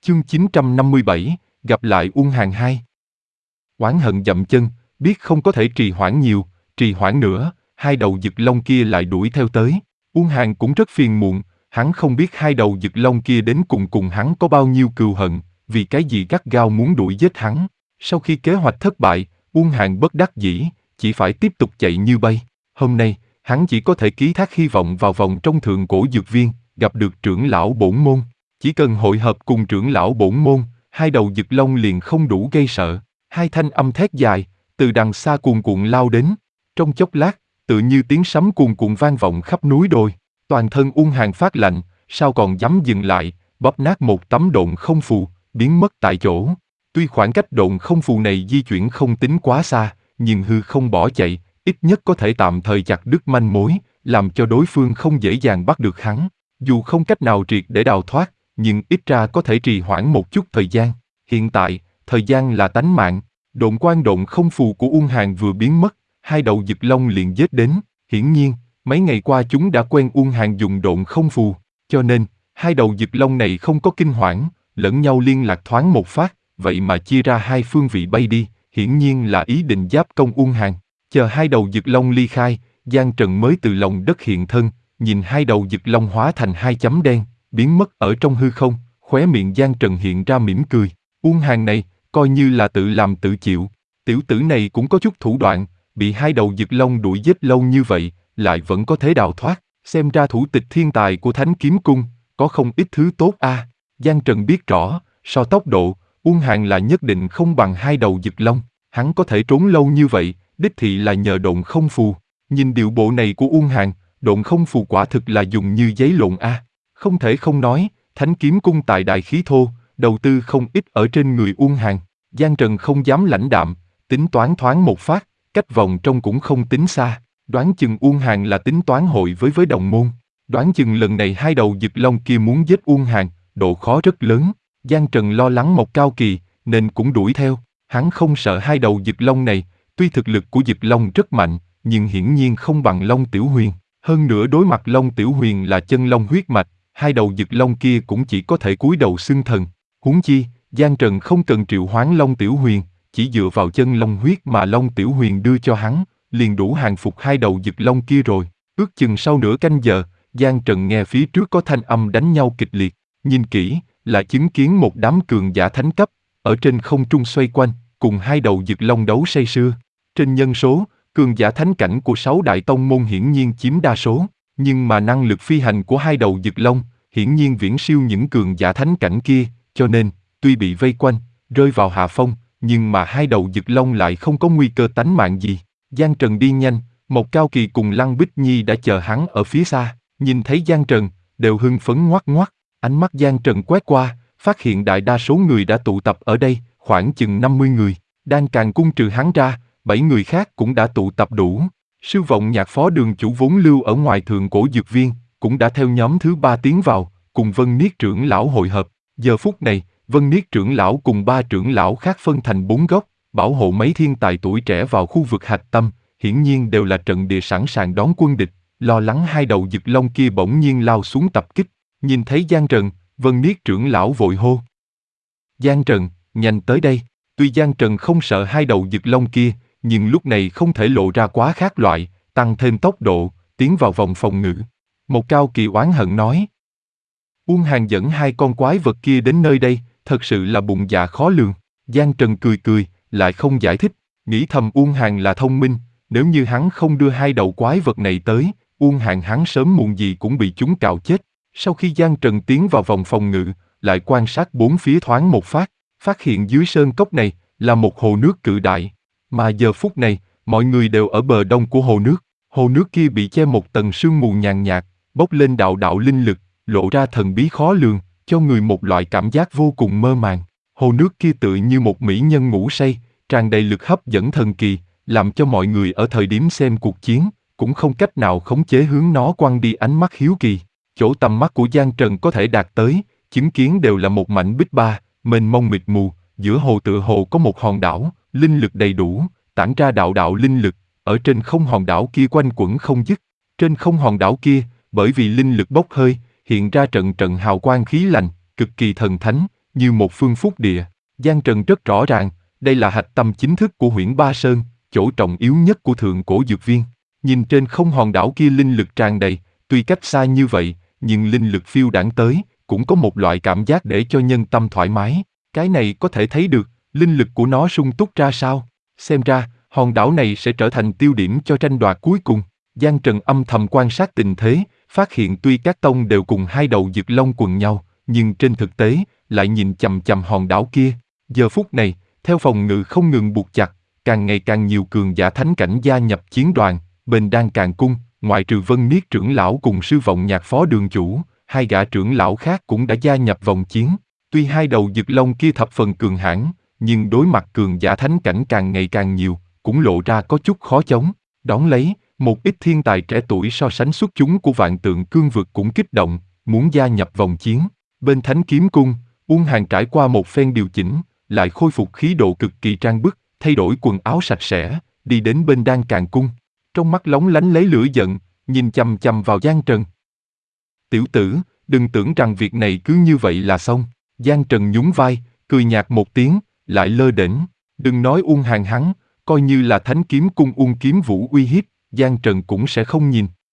Chương 957, gặp lại Uông Hàn 2. Oán hận dậm chân, biết không có thể trì hoãn nhiều, trì hoãn nữa, hai đầu Dực Long kia lại đuổi theo tới. Uông Hàn cũng rất phiền muộn, hắn không biết hai đầu Dực Long kia đến cùng hắn có bao nhiêu cừu hận, vì cái gì gắt gao muốn đuổi giết hắn. Sau khi kế hoạch thất bại, Uông Hàn bất đắc dĩ, chỉ phải tiếp tục chạy như bay. Hôm nay, hắn chỉ có thể ký thác hy vọng vào vòng trong thượng cổ dược viên, gặp được trưởng lão bổn môn. Chỉ cần hội hợp cùng trưởng lão bổn môn, hai đầu Dực Long liền không đủ gây sợ. Hai thanh âm thét dài, từ đằng xa cuồn cuộn lao đến. Trong chốc lát, tự như tiếng sấm cuồn cuộn vang vọng khắp núi đồi. Toàn thân Uông Hàn phát lạnh, sao còn dám dừng lại, bóp nát một tấm độn không phù, biến mất tại chỗ. Tuy khoảng cách độn không phù này di chuyển không tính quá xa, nhưng hư không bỏ chạy, ít nhất có thể tạm thời chặt đứt manh mối, làm cho đối phương không dễ dàng bắt được hắn. Dù không cách nào triệt để đào thoát, nhưng ít ra có thể trì hoãn một chút thời gian. Hiện tại, thời gian là tánh mạng. Độn quan độn không phù của Uông Hàn vừa biến mất, hai đầu Dực Long liền giết đến. Hiển nhiên, mấy ngày qua chúng đã quen Uông Hàn dùng độn không phù, cho nên, hai đầu Dực Long này không có kinh hoảng, lẫn nhau liên lạc thoáng một phát, vậy mà chia ra hai phương vị bay đi, hiển nhiên là ý định giáp công Uông Hàn. Chờ hai đầu Dực Long ly khai, Giang Trần mới từ lòng đất hiện thân, nhìn hai đầu Dực Long hóa thành hai chấm đen, biến mất ở trong hư không, khóe miệng Giang Trần hiện ra mỉm cười. Uông Hàn này, coi như là tự làm tự chịu. Tiểu tử này cũng có chút thủ đoạn, bị hai đầu Dực Long đuổi giết lâu như vậy, lại vẫn có thể đào thoát. Xem ra thủ tịch thiên tài của Thánh Kiếm Cung, có không ít thứ tốt a. Giang Trần biết rõ, so tốc độ, Uông Hàn là nhất định không bằng hai đầu Dực Long. Hắn có thể trốn lâu như vậy, đích thị là nhờ độn không phù. Nhìn điệu bộ này của Uông Hàn, độn không phù quả thực là dùng như giấy lộn a. Không thể không nói, Thánh Kiếm Cung tài đại khí thô, đầu tư không ít ở trên người Uông Hàn. Giang Trần không dám lãnh đạm, tính toán thoáng một phát, cách vòng trong cũng không tính xa. Đoán chừng Uông Hàn là tính toán hội với đồng môn. Đoán chừng lần này hai đầu Dực Long kia muốn giết Uông Hàn, độ khó rất lớn. Giang Trần lo lắng Mộc Cao Kỳ, nên cũng đuổi theo. Hắn không sợ hai đầu Dực Long này, tuy thực lực của Dực Long rất mạnh, nhưng hiển nhiên không bằng Long Tiểu Huyền. Hơn nữa đối mặt Long Tiểu Huyền là chân long huyết mạch, hai đầu Dực Long kia cũng chỉ có thể cúi đầu xưng thần. Huống chi, Giang Trần không cần triệu hoán Long Tiểu Huyền, chỉ dựa vào chân long huyết mà Long Tiểu Huyền đưa cho hắn, liền đủ hàng phục hai đầu Dực Long kia rồi. Ước chừng sau nửa canh giờ, Giang Trần nghe phía trước có thanh âm đánh nhau kịch liệt, nhìn kỹ, là chứng kiến một đám cường giả thánh cấp, ở trên không trung xoay quanh, cùng hai đầu Dực Long đấu say sưa. Trên nhân số, cường giả thánh cảnh của 6 đại tông môn hiển nhiên chiếm đa số, nhưng mà năng lực phi hành của hai đầu Dực Long, hiển nhiên viễn siêu những cường giả thánh cảnh kia, cho nên, tuy bị vây quanh, rơi vào hạ phong, nhưng mà hai đầu Dực Long lại không có nguy cơ tánh mạng gì. Giang Trần đi nhanh, Mộc Cao Kỳ cùng Lăng Bích Nhi đã chờ hắn ở phía xa, nhìn thấy Giang Trần, đều hưng phấn ngoác ngoác. Ánh mắt Giang Trần quét qua, phát hiện đại đa số người đã tụ tập ở đây, khoảng chừng 50 người. Đan Càn Cung trừ hắn ra, 7 người khác cũng đã tụ tập đủ. Sư Vọng Nhạc phó đường chủ vốn lưu ở ngoài thượng cổ dược viên, cũng đã theo nhóm thứ 3 tiến vào, cùng Vân Niết trưởng lão hội hợp. Giờ phút này, Vân Niết trưởng lão cùng 3 trưởng lão khác phân thành 4 góc, bảo hộ mấy thiên tài tuổi trẻ vào khu vực hạch tâm, hiển nhiên đều là trận địa sẵn sàng đón quân địch, lo lắng hai đầu Dực Long kia bỗng nhiên lao xuống tập kích. Nhìn thấy Giang Trần, Vân Niết trưởng lão vội hô: Giang Trần, nhanh tới đây. Tuy Giang Trần không sợ hai đầu Dực Long kia, nhưng lúc này không thể lộ ra quá khác loại, tăng thêm tốc độ, tiến vào vòng phòng ngự. Một Cao Kỳ oán hận nói: Uông Hàn dẫn hai con quái vật kia đến nơi đây, thật sự là bụng dạ khó lường. Giang Trần cười cười, lại không giải thích, nghĩ thầm Uông Hàn là thông minh, nếu như hắn không đưa hai đầu quái vật này tới, Uông Hàn hắn sớm muộn gì cũng bị chúng cào chết. Sau khi Giang Trần tiến vào vòng phòng ngự, lại quan sát bốn phía thoáng một phát, phát hiện dưới sơn cốc này là một hồ nước cự đại, mà giờ phút này, mọi người đều ở bờ đông của hồ nước. Hồ nước kia bị che một tầng sương mù nhàn nhạt, bốc lên đạo đạo linh lực, lộ ra thần bí khó lường, cho người một loại cảm giác vô cùng mơ màng. Hồ nước kia tựa như một mỹ nhân ngủ say, tràn đầy lực hấp dẫn thần kỳ, làm cho mọi người ở thời điểm xem cuộc chiến, cũng không cách nào khống chế hướng nó quăng đi ánh mắt hiếu kỳ. Chỗ tầm mắt của Giang Trần có thể đạt tới, chứng kiến đều là một mảnh bích ba, mênh mông mịt mù, giữa hồ tựa hồ có một hòn đảo, linh lực đầy đủ, tản ra đạo đạo linh lực, ở trên không hòn đảo kia quanh quẩn không dứt. Trên không hòn đảo kia, bởi vì linh lực bốc hơi, hiện ra trận trận hào quang khí lành, cực kỳ thần thánh, như một phương phúc địa. Giang Trần rất rõ ràng, đây là hạch tâm chính thức của Huyễn Ba Sơn, chỗ trọng yếu nhất của thượng cổ dược viên. Nhìn trên không hòn đảo kia linh lực tràn đầy, tuy cách xa như vậy, nhưng linh lực phiêu đãng tới, cũng có một loại cảm giác để cho nhân tâm thoải mái. Cái này có thể thấy được, linh lực của nó sung túc ra sao. Xem ra, hòn đảo này sẽ trở thành tiêu điểm cho tranh đoạt cuối cùng. Giang Trần âm thầm quan sát tình thế, phát hiện tuy các tông đều cùng hai đầu dực long quần nhau, nhưng trên thực tế, lại nhìn chằm chằm hòn đảo kia. Giờ phút này, theo phòng ngự không ngừng buộc chặt, càng ngày càng nhiều cường giả thánh cảnh gia nhập chiến đoàn, bên Đan Càn Cung, ngoại trừ Vân Niết trưởng lão cùng Sư Vọng Nhạc phó đường chủ, hai gã trưởng lão khác cũng đã gia nhập vòng chiến. Tuy hai đầu dực long kia thập phần cường hãn, nhưng đối mặt cường giả thánh cảnh càng ngày càng nhiều, cũng lộ ra có chút khó chống. Đón lấy, một ít thiên tài trẻ tuổi so sánh xuất chúng của Vạn Tượng Cương Vực cũng kích động, muốn gia nhập vòng chiến. Bên Thánh Kiếm Cung, Uông Hàn trải qua một phen điều chỉnh, lại khôi phục khí độ cực kỳ trang bức, thay đổi quần áo sạch sẽ, đi đến bên Đan Càn Cung. Trong mắt lóng lánh lấy lửa giận, nhìn chằm chằm vào Giang Trần. Tiểu tử, đừng tưởng rằng việc này cứ như vậy là xong. Giang Trần nhún vai, cười nhạt một tiếng, lại lơ đễnh. Đừng nói Uông Hàn hắn, coi như là Thánh Kiếm Cung Uông Kiếm Vũ uy hiếp, Giang Trần cũng sẽ không nhìn.